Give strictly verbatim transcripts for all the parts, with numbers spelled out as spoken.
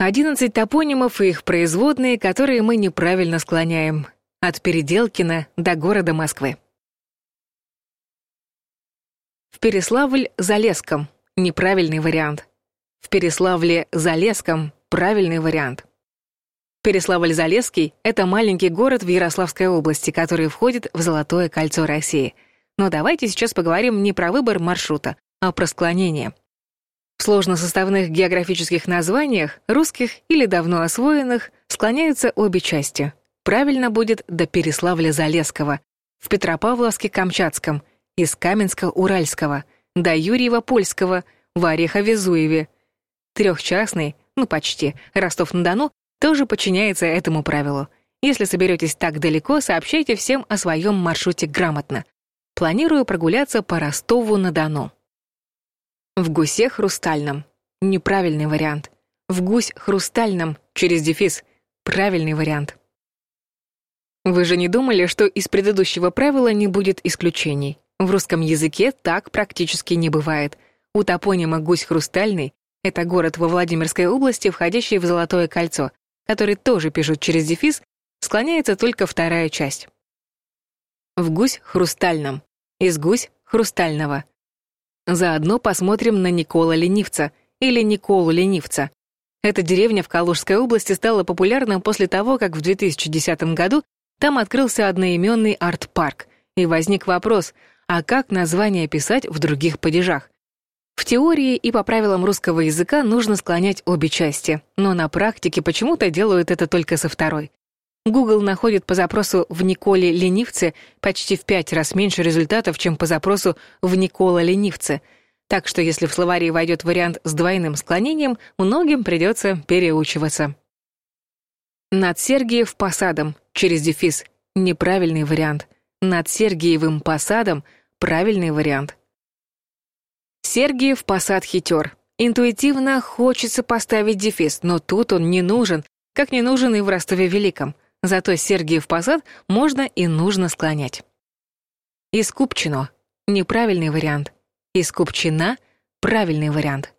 Одиннадцать топонимов и их производные, которые мы неправильно склоняем. От Переделкина до города Москвы. В Переславль-Залесском — неправильный вариант. В Переславле-Залесском — правильный вариант. Переславль-Залесский — это маленький город в Ярославской области, который входит в Золотое кольцо России. Но давайте сейчас поговорим не про выбор маршрута, а про склонение. В сложносоставных географических названиях, русских или давно освоенных, склоняются обе части. Правильно будет до Переславля-Залесского, в Петропавловске-Камчатском, из Каменска-Уральского, до Юрьева-Польского, в Орехове-Зуеве. Трехчастный, ну почти, Ростов-на-Дону тоже подчиняется этому правилу. Если соберетесь так далеко, сообщайте всем о своем маршруте грамотно. Планирую прогуляться по Ростову-на-Дону. В Гусе-Хрустальном — неправильный вариант. В Гусь-Хрустальном через дефис — правильный вариант. Вы же не думали, что из предыдущего правила не будет исключений? В русском языке так практически не бывает. У топонима Гусь-Хрустальный — это город во Владимирской области, входящий в Золотое кольцо, который тоже пишут через дефис, склоняется только вторая часть. В Гусь-Хрустальном, из Гусь-Хрустального. Заодно посмотрим на Никола Ленивца или Николу Ленивца. Эта деревня в Калужской области стала популярна после того, как в две тысячи десятом году там открылся одноименный арт-парк, и возник вопрос, а как название писать в других падежах? В теории и по правилам русского языка нужно склонять обе части, но на практике почему-то делают это только со второй. Google находит по запросу «в Николе Ленивце» почти в пять раз меньше результатов, чем по запросу «в Никола Ленивце». Так что если в словаре войдет вариант с двойным склонением, многим придется переучиваться. Над Сергиев Посадом через дефис — неправильный вариант. Над Сергиевым Посадом — правильный вариант. Сергиев Посад хитер. Интуитивно хочется поставить дефис, но тут он не нужен, как не нужен и в Ростове-Великом. Зато Сергиев Посад можно и нужно склонять. Искупчино — неправильный вариант. Искупчина — правильный вариант.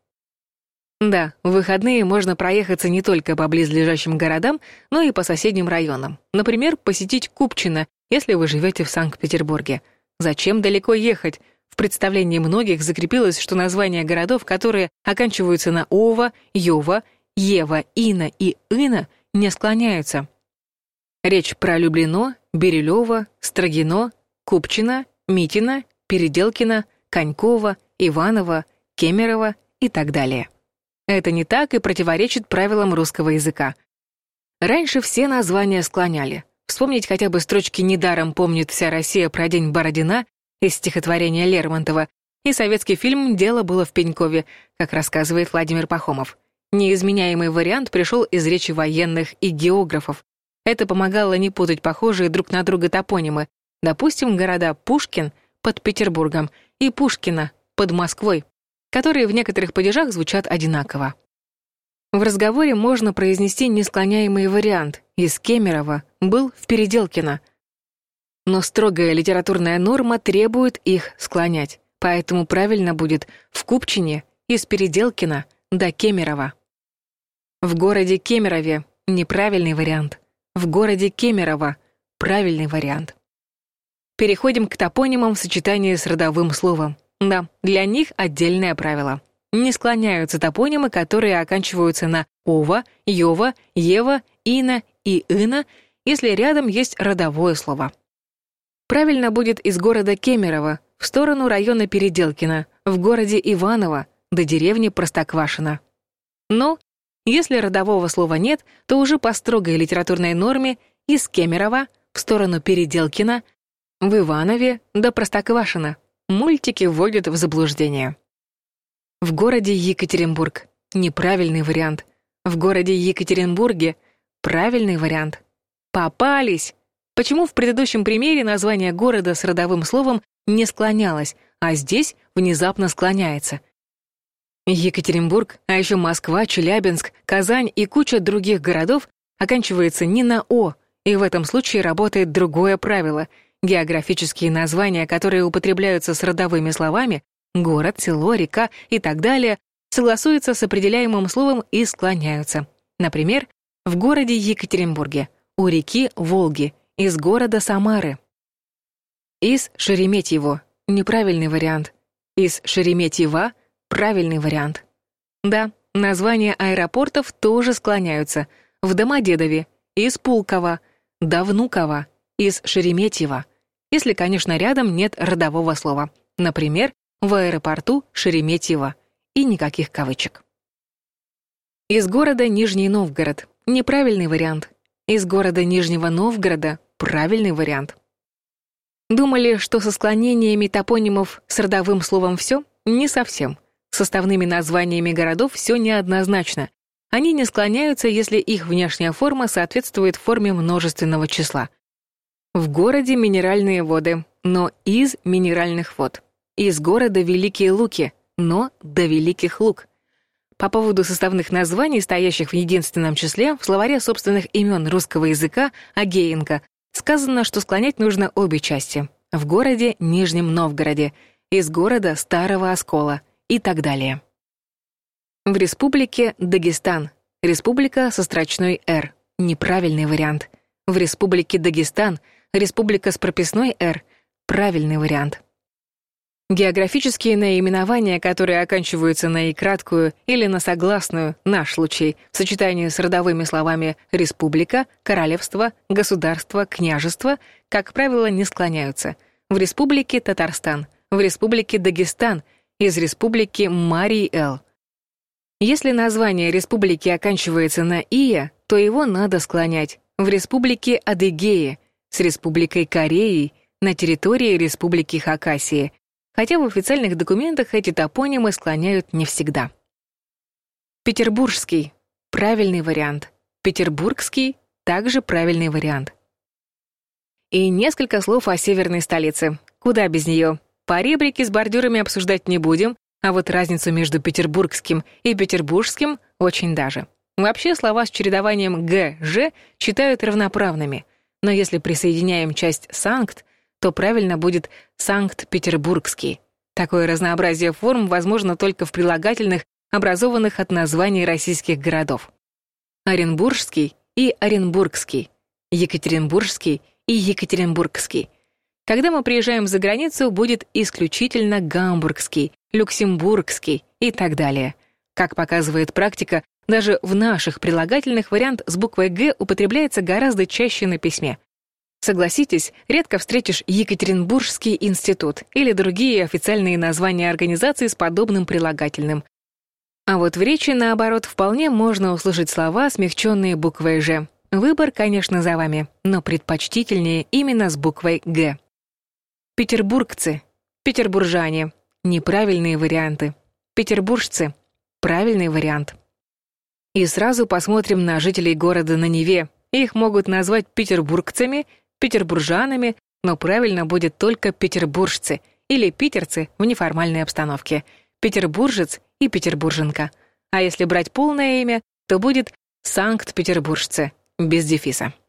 Да, в выходные можно проехаться не только по близлежащим городам, но и по соседним районам. Например, посетить Купчино, если вы живете в Санкт-Петербурге. Зачем далеко ехать? В представлении многих закрепилось, что названия городов, которые оканчиваются на «ова», «ёва», «ева», «ина» и «ына», не склоняются. Речь про Люблино, Бирюлево, Строгино, Купчино, Митино, Переделкино, Коньково, Иваново, Кемерово и так далее. Это не так и противоречит правилам русского языка. Раньше все названия склоняли. Вспомнить хотя бы строчки «Недаром помнит вся Россия про день Бородина» из стихотворения Лермонтова и советский фильм «Дело было в Пенькове», как рассказывает Владимир Пахомов. Неизменяемый вариант пришел из речи военных и географов. Это помогало не путать похожие друг на друга топонимы. Допустим, города Пушкин под Петербургом и Пушкино под Москвой, которые в некоторых падежах звучат одинаково. В разговоре можно произнести несклоняемый вариант «из Кемерово» был в Переделкино. Но строгая литературная норма требует их склонять, поэтому правильно будет «в Купчине» из Переделкина до Кемерово. В городе Кемерове — неправильный вариант. В городе Кемерово — правильный вариант. Переходим к топонимам в сочетании с родовым словом. Да, для них отдельное правило. Не склоняются топонимы, которые оканчиваются на «ова», «ёва», «ева», «ина» и «ына», если рядом есть родовое слово. Правильно будет из города Кемерово в сторону района Переделкино, в городе Иваново до деревни Простоквашино. Но если родового слова нет, то уже по строгой литературной норме из Кемерово в сторону Переделкино, в Иванове до Простоквашино. Мультики вводят в заблуждение. В городе Екатеринбург — неправильный вариант. В городе Екатеринбурге — правильный вариант. Попались! Почему в предыдущем примере название города с родовым словом не склонялось, а здесь внезапно склоняется? Екатеринбург, а еще Москва, Челябинск, Казань и куча других городов оканчивается не на «о», и в этом случае работает другое правило. Географические названия, которые употребляются с родовыми словами — город, село, река и так далее — согласуются с определяемым словом и склоняются. Например, в городе Екатеринбурге, у реки Волги, из города Самары. Из Шереметьево — неправильный вариант. Из Шереметьева — правильный вариант. Да, названия аэропортов тоже склоняются. В Домодедове, из Пулково, до Внуково, из Шереметьево. Если, конечно, рядом нет родового слова. Например, в аэропорту Шереметьево. И никаких кавычек. Из города Нижний Новгород — неправильный вариант. Из города Нижнего Новгорода — правильный вариант. Думали, что со склонениями топонимов с родовым словом все? Не совсем. С составными названиями городов все неоднозначно. Они не склоняются, если их внешняя форма соответствует форме множественного числа. В городе минеральные воды, но из минеральных вод. Из города Великие Луки, но до Великих Лук. По поводу составных названий, стоящих в единственном числе, в словаре собственных имен русского языка Агеенко сказано, что склонять нужно обе части. В городе Нижнем Новгороде, из города Старого Оскола и так далее. В республике Дагестан. Республика со строчной «Р». Неправильный вариант. В республике Дагестан. Республика с прописной «Р». Правильный вариант. Географические наименования, которые оканчиваются на «и» краткую или на согласную, наш случай, в сочетании с родовыми словами «республика», «королевство», «государство», «княжество», как правило, не склоняются. В республике Татарстан, в республике Дагестан, из республики Марий-Эл. Если название республики оканчивается на «ия», то его надо склонять. В республике Адыгея, с республикой Кореей, на территории республики Хакасия. Хотя в официальных документах эти топонимы склоняют не всегда. Петербургский — правильный вариант. Петербургский — также правильный вариант. И несколько слов о северной столице. Куда без нее? Поребрики с бордюрами обсуждать не будем, а вот разницу между петербургским и петербургским очень даже. Вообще слова с чередованием «г», «ж» читают равноправными. Но если присоединяем часть «санкт», то правильно будет Санкт-Петербургский. Такое разнообразие форм возможно только в прилагательных, образованных от названий российских городов. Оренбургский и Оренбургский, Екатеринбургский и Екатеринбургский. Когда мы приезжаем за границу, будет исключительно Гамбургский, Люксембургский и так далее. Как показывает практика, даже в наших прилагательных вариант с буквой «г» употребляется гораздо чаще на письме. Согласитесь, редко встретишь Екатеринбургский институт или другие официальные названия организаций с подобным прилагательным. А вот в речи, наоборот, вполне можно услышать слова, смягченные буквой «ж». Выбор, конечно, за вами, но предпочтительнее именно с буквой «г». Петербургцы, петербуржане — неправильные варианты. Петербуржцы — правильный вариант. И сразу посмотрим на жителей города на Неве. Их могут назвать петербургцами, петербуржанами, но правильно будет только петербуржцы или питерцы в неформальной обстановке. Петербуржец и петербурженка. А если брать полное имя, то будет Санкт-Петербуржцы, без дефиса.